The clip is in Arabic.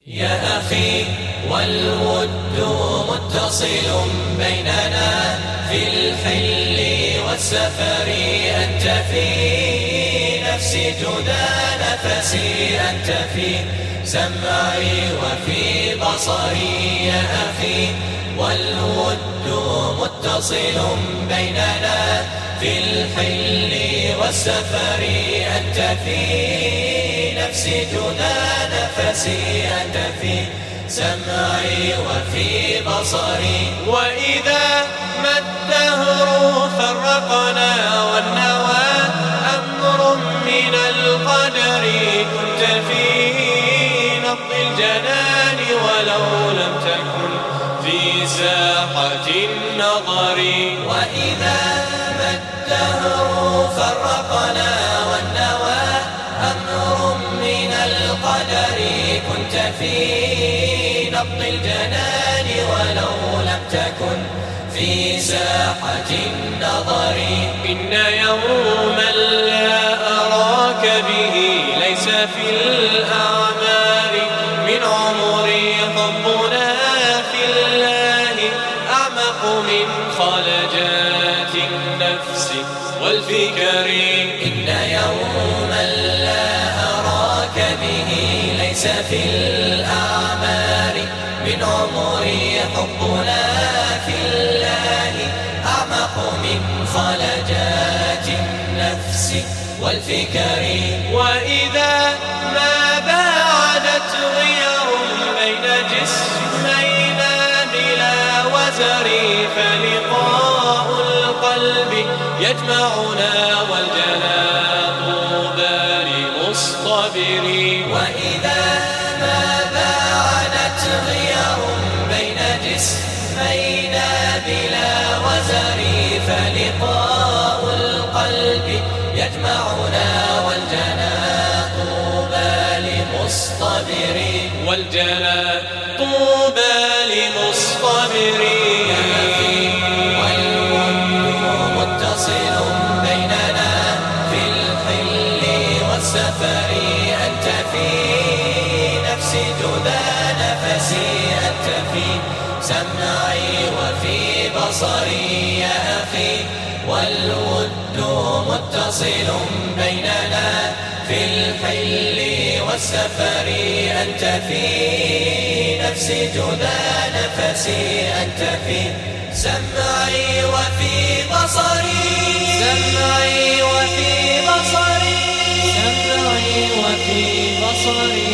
يا أخي والود متصل بيننا في الحل والسفر، أنت في نفسي جدى نفسي، أنت في سمعي وفي بصري. يا أخي والود متصل بيننا في الحل والسفر، أنت في نفسي جدى نفسي، أنت في سمعي وفي بصري. وإذا ما الدهر فرقنا والنوى أمر من القدر، كنت في نبض الجنان ولو لم تكن في ساحة النظر. وإذا ما الدهر فرقنا والنوى أمر من القدر، كنت في نبض الجنان ولو لم تكن في ساحة النظر. إن يوما لا أراك به ليس في الأعمار من عمري، حبنا في الله أعمق من خلجات النفس والفكر. إن يوما لا أراك به ليس في الأعمار من عمري، حبنا في الله أعمق من خلجات النفس والفكر. وإذا ما باعدت غير بين جسمينا بلا وزر، فلقاء القلب يجمعنا والجنان طوبى لمصطبر. وإذا ما باعدت غير بين جسمينا بلا وزر، فلقاء القلب يجمعنا والجنان طوبى لمصطبر. والجنان طوبى لمصطبر. والسفر، أنت في نفسي جدى نفسي، أنت في سمعي وفي بصري. يا أخي والود متصل بيننا في الحل والسفر، أنت في نفسي جدى نفسي، أنت في سمعي وفي بصري. سمعي وفي بصري، سمعي وفي بصري.